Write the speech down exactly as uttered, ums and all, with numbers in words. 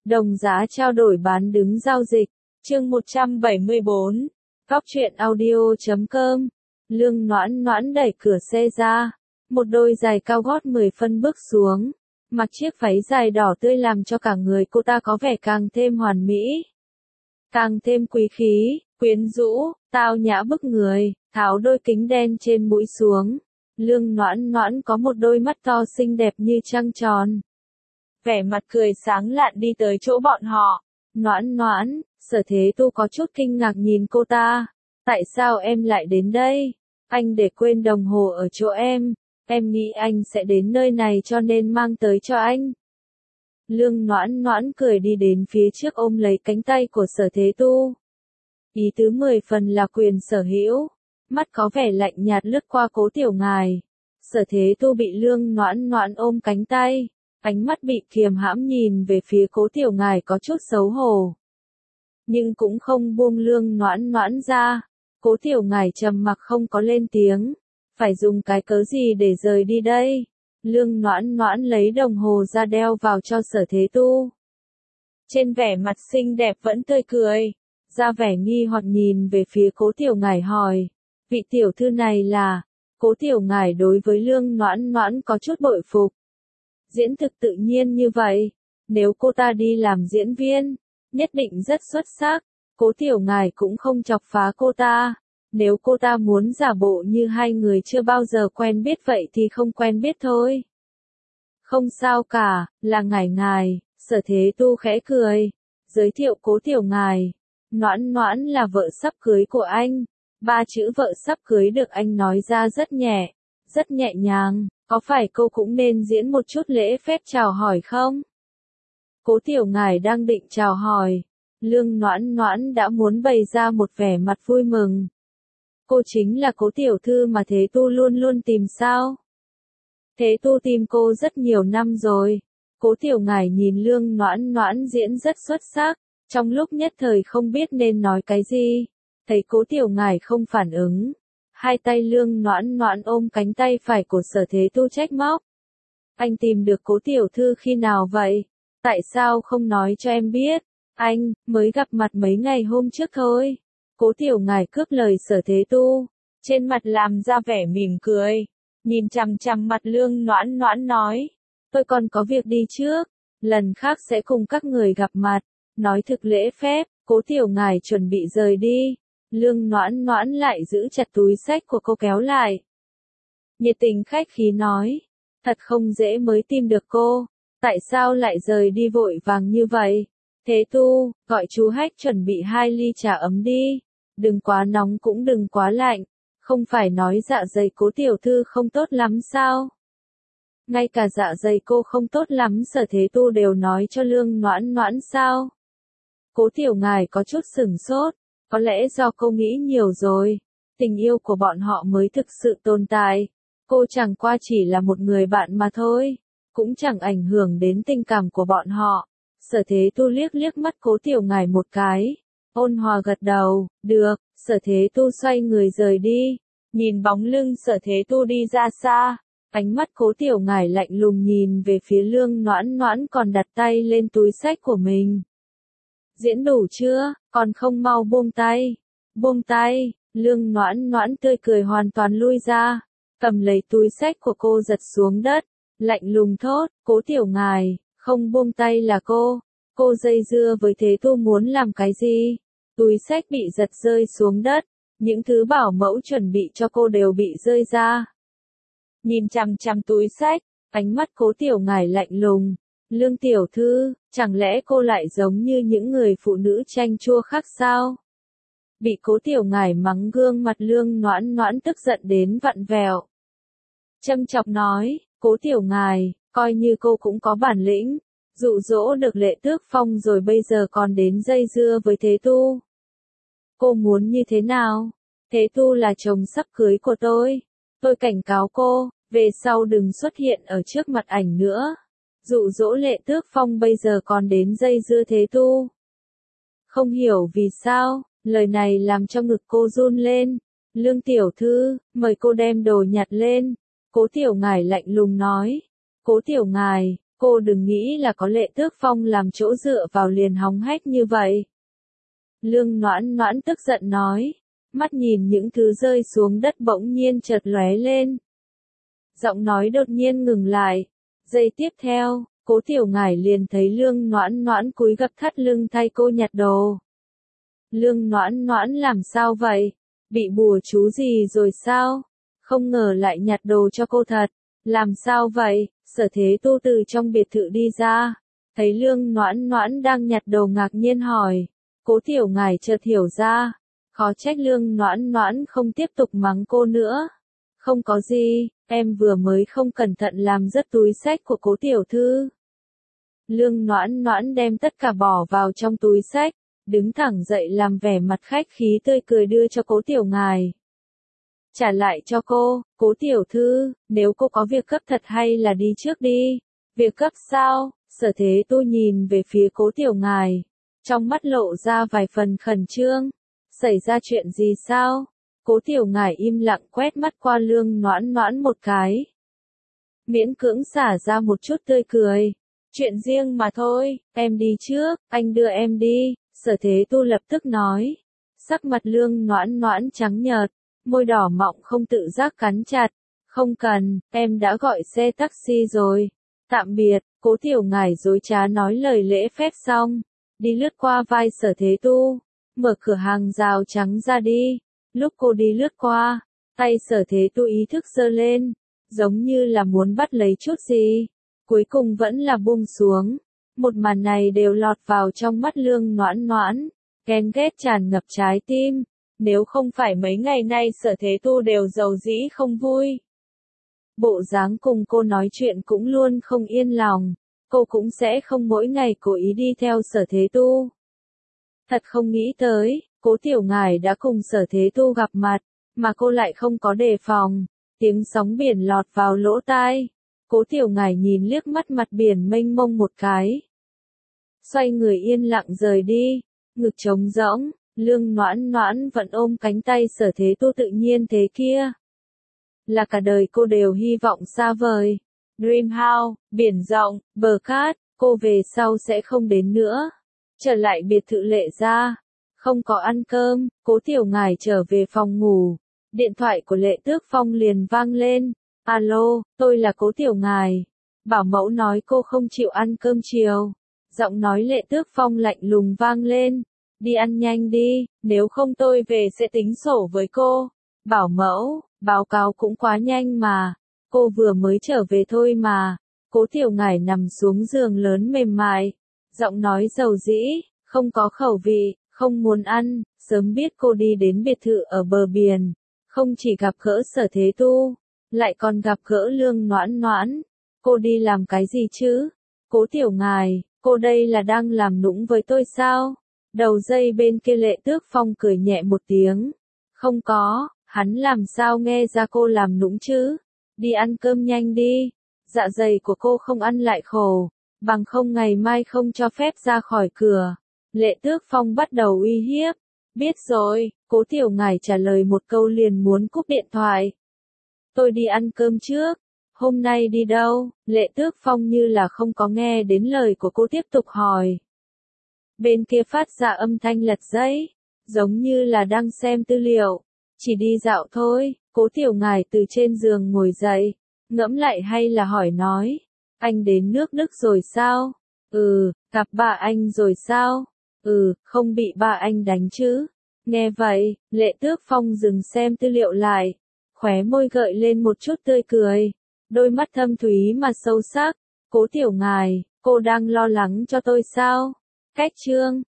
Đồng giá trao đổi bán đứng giao dịch. Chương một trăm bảy mươi bốn. Góc truyện audio chấm com. Lương Noãn Noãn đẩy cửa xe ra, một đôi giày cao gót mười phân bước xuống, mặc chiếc váy dài đỏ tươi làm cho cả người cô ta có vẻ càng thêm hoàn mỹ, càng thêm quý khí, quyến rũ, tao nhã bức người. Tháo đôi kính đen trên mũi xuống, Lương Noãn Noãn có một đôi mắt to xinh đẹp như trăng tròn. Vẻ mặt cười sáng lạn đi tới chỗ bọn họ. Noãn Noãn, Sở Thế Tu có chút kinh ngạc nhìn cô ta. Tại sao em lại đến đây? Anh để quên đồng hồ ở chỗ em. Em nghĩ anh sẽ đến nơi này cho nên mang tới cho anh. Lương Noãn Noãn cười đi đến phía trước ôm lấy cánh tay của Sở Thế Tu. Ý tứ mười phần là quyền sở hữu. Mắt có vẻ lạnh nhạt lướt qua Cố Tiểu Ngài. Sở Thế Tu bị Lương Noãn Noãn ôm cánh tay, ánh mắt bị kiềm hãm nhìn về phía Cố Tiểu Ngài có chút xấu hổ. Nhưng cũng không buông Lương Noãn Noãn ra. Cố Tiểu Ngài trầm mặc không có lên tiếng. Phải dùng cái cớ gì để rời đi đây? Lương Noãn Noãn lấy đồng hồ ra đeo vào cho Sở Thế Tu. Trên vẻ mặt xinh đẹp vẫn tươi cười, ra vẻ nghi hoặc nhìn về phía Cố Tiểu Ngài hỏi. Vị tiểu thư này là... Cố Tiểu Ngài đối với Lương Noãn Noãn có chút bội phục. Diễn thực tự nhiên như vậy, nếu cô ta đi làm diễn viên, nhất định rất xuất sắc. Cố Tiểu Ngài cũng không chọc phá cô ta. Nếu cô ta muốn giả bộ như hai người chưa bao giờ quen biết vậy thì không quen biết thôi. Không sao cả, là ngài ngài. Sở Thế Tu khẽ cười, giới thiệu Cố Tiểu Ngài. Noãn Noãn là vợ sắp cưới của anh. Ba chữ vợ sắp cưới được anh nói ra rất nhẹ, rất nhẹ nhàng. Có phải cô cũng nên diễn một chút lễ phép chào hỏi không? Cố Tiểu Ngài đang định chào hỏi, Lương Noãn Noãn đã muốn bày ra một vẻ mặt vui mừng. Cô chính là Cố tiểu thư mà Thế Tu luôn luôn tìm sao? Thế Tu tìm cô rất nhiều năm rồi. Cố Tiểu Ngài nhìn Lương Noãn Noãn diễn rất xuất sắc, trong lúc nhất thời không biết nên nói cái gì. Thấy Cố Tiểu Ngài không phản ứng, hai tay Lương Noãn Noãn ôm cánh tay phải của Sở Thế Tu trách móc. Anh tìm được Cố tiểu thư khi nào vậy? Tại sao không nói cho em biết? Anh, mới gặp mặt mấy ngày hôm trước thôi. Cố Tiểu Ngài cướp lời Sở Thế Tu, trên mặt làm ra vẻ mỉm cười, nhìn chằm chằm mặt Lương Noãn Noãn nói. Tôi còn có việc đi trước, lần khác sẽ cùng các người gặp mặt. Nói thực lễ phép, Cố Tiểu Ngài chuẩn bị rời đi. Lương Noãn Noãn lại giữ chặt túi xách của cô kéo lại. Nhiệt tình khách khí nói, thật không dễ mới tìm được cô, tại sao lại rời đi vội vàng như vậy? Thế Tu, gọi chú Hách chuẩn bị hai ly trà ấm đi, đừng quá nóng cũng đừng quá lạnh, không phải nói dạ dày Cố tiểu thư không tốt lắm sao? Ngay cả dạ dày cô không tốt lắm Sở Thế Tu đều nói cho Lương Noãn Noãn sao? Cố Tiểu Ngài có chút sửng sốt. Có lẽ do cô nghĩ nhiều rồi, tình yêu của bọn họ mới thực sự tồn tại. Cô chẳng qua chỉ là một người bạn mà thôi, cũng chẳng ảnh hưởng đến tình cảm của bọn họ. Sở Thế Tu liếc liếc mắt Cố Tiểu Ngài một cái, ôn hòa gật đầu, được. Sở Thế Tu xoay người rời đi, nhìn bóng lưng Sở Thế Tu đi ra xa, ánh mắt Cố Tiểu Ngài lạnh lùng nhìn về phía Lương Noãn Noãn còn đặt tay lên túi xách của mình. Diễn đủ chưa, còn không mau buông tay. Buông tay. Lương Noãn Noãn tươi cười hoàn toàn lui ra, cầm lấy túi xách của cô giật xuống đất, lạnh lùng thốt. Cố Tiểu Ngài, không buông tay là cô. Cô dây dưa với Thế Tu muốn làm cái gì? Túi xách bị giật rơi xuống đất, những thứ bảo mẫu chuẩn bị cho cô đều bị rơi ra. Nhìn chằm chằm túi xách, ánh mắt Cố Tiểu Ngài lạnh lùng. Lương tiểu thư, chẳng lẽ cô lại giống như những người phụ nữ chanh chua khác sao? Bị Cố Tiểu Ngài mắng gương mặt Lương Noãn Noãn tức giận đến vặn vẹo. Châm chọc nói, Cố Tiểu Ngài, coi như cô cũng có bản lĩnh, dụ dỗ được Lệ Tước Phong rồi bây giờ còn đến dây dưa với Thế Tu. Cô muốn như thế nào? Thế Tu là chồng sắp cưới của tôi. Tôi cảnh cáo cô, về sau đừng xuất hiện ở trước mặt ảnh nữa. Dụ dỗ Lệ Tước Phong bây giờ còn đến dây dưa Thế Tu. Không hiểu vì sao, lời này làm cho ngực cô run lên. Lương tiểu thư, mời cô đem đồ nhặt lên. Cố Tiểu Ngài lạnh lùng nói. Cố Tiểu Ngài, Cô đừng nghĩ là có Lệ Tước Phong làm chỗ dựa vào liền hóng hách như vậy. Lương Noãn Noãn tức giận nói, mắt nhìn những thứ rơi xuống đất bỗng nhiên chợt lóe lên. Giọng nói đột nhiên ngừng lại. Giây tiếp theo, Cố Tiểu Ngải liền thấy Lương Noãn Noãn cúi gập thắt lưng thay cô nhặt đồ. Lương Noãn Noãn làm sao vậy? Bị bùa chú gì rồi sao? Không ngờ lại nhặt đồ cho cô thật. Làm sao vậy? Sở Thế Tu từ trong biệt thự đi ra. Thấy Lương Noãn Noãn đang nhặt đồ ngạc nhiên hỏi. Cố Tiểu Ngải chợt hiểu ra. Khó trách Lương Noãn Noãn không tiếp tục mắng cô nữa. Không có gì, em vừa mới không cẩn thận làm rớt túi xách của Cố Tiểu Thư. Lương Noãn Noãn đem tất cả bỏ vào trong túi xách, đứng thẳng dậy làm vẻ mặt khách khí tươi cười đưa cho Cố Tiểu Ngải. Trả lại cho cô, Cố Tiểu Thư, nếu cô có việc cấp thật hay là đi trước đi. Việc cấp sao? Sở Thế Tu nhìn về phía Cố Tiểu Ngải, trong mắt lộ ra vài phần khẩn trương. Xảy ra chuyện gì sao? Cố Tiểu Ngải im lặng quét mắt qua Lương Noãn Noãn một cái. Miễn cưỡng xả ra một chút tươi cười. Chuyện riêng mà thôi, em đi trước, anh đưa em đi, Sở Thế Tu lập tức nói. Sắc mặt Lương Noãn Noãn trắng nhợt, môi đỏ mọng không tự giác cắn chặt. Không cần, em đã gọi xe taxi rồi. Tạm biệt, Cố Tiểu Ngải dối trá nói lời lễ phép xong. Đi lướt qua vai Sở Thế Tu, mở cửa hàng rào trắng ra đi. Lúc cô đi lướt qua, tay Sở Thế Tu ý thức giơ lên, giống như là muốn bắt lấy chút gì. Cuối cùng vẫn là buông xuống. Một màn này đều lọt vào trong mắt Lương Noãn Noãn, ghen ghét tràn ngập trái tim. Nếu không phải mấy ngày nay Sở Thế Tu đều giàu dĩ không vui. Bộ dáng cùng cô nói chuyện cũng luôn không yên lòng, cô cũng sẽ không mỗi ngày cố ý đi theo Sở Thế Tu. Thật không nghĩ tới, Cố Tiểu Ngải đã cùng Sở Thế Tu gặp mặt, mà cô lại không có đề phòng. Tiếng sóng biển lọt vào lỗ tai. Cố Tiểu Ngải nhìn liếc mắt mặt biển mênh mông một cái. Xoay người yên lặng rời đi, ngực trống rỗng, Lương Noãn Noãn vẫn ôm cánh tay Sở Thế Tu tự nhiên thế kia. Là cả đời cô đều hy vọng xa vời. Dream house, biển rộng, bờ cát, cô về sau sẽ không đến nữa. Trở lại biệt thự Lệ gia, không có ăn cơm, Cố Tiểu Ngải trở về phòng ngủ. Điện thoại của Lệ Tước Phong liền vang lên. Alo, tôi là Cố Tiểu Ngải. Bảo mẫu nói cô không chịu ăn cơm chiều. Giọng nói Lệ Tước Phong lạnh lùng vang lên. Đi ăn nhanh đi, nếu không tôi về sẽ tính sổ với cô. Bảo mẫu, báo cáo cũng quá nhanh mà. Cô vừa mới trở về thôi mà. Cố Tiểu Ngải nằm xuống giường lớn mềm mại. Giọng nói dầu dĩ, không có khẩu vị, không muốn ăn. Sớm biết cô đi đến biệt thự ở bờ biển. Không chỉ gặp gỡ Sở Thế Tu, lại còn gặp gỡ Lương Noãn Noãn. Cô đi làm cái gì chứ? Cố Tiểu Ngải, cô đây là đang làm nũng với tôi sao? Đầu dây bên kia Lệ Tước Phong cười nhẹ một tiếng. Không có, hắn làm sao nghe ra cô làm nũng chứ? Đi ăn cơm nhanh đi. Dạ dày của cô không ăn lại khổ. Bằng không ngày mai không cho phép ra khỏi cửa. Lệ Tước Phong bắt đầu uy hiếp. Biết rồi, Cố Tiểu Ngải trả lời một câu liền muốn cúp điện thoại. Tôi đi ăn cơm trước. Hôm nay đi đâu? Lệ Tước Phong như là không có nghe đến lời của cô tiếp tục hỏi. Bên kia phát ra âm thanh lật giấy, giống như là đang xem tư liệu. Chỉ đi dạo thôi. Cố Tiểu Ngải từ trên giường ngồi dậy, ngẫm lại hay là hỏi nói. Anh đến nước Đức rồi sao? Ừ, gặp ba anh rồi sao? Ừ, không bị ba anh đánh chứ? Nghe vậy, Lệ Tước Phong dừng xem tư liệu lại, khóe môi gợi lên một chút tươi cười, đôi mắt thâm thúy mà sâu sắc. Cố Tiểu Ngải, cô đang lo lắng cho tôi sao? Cách chương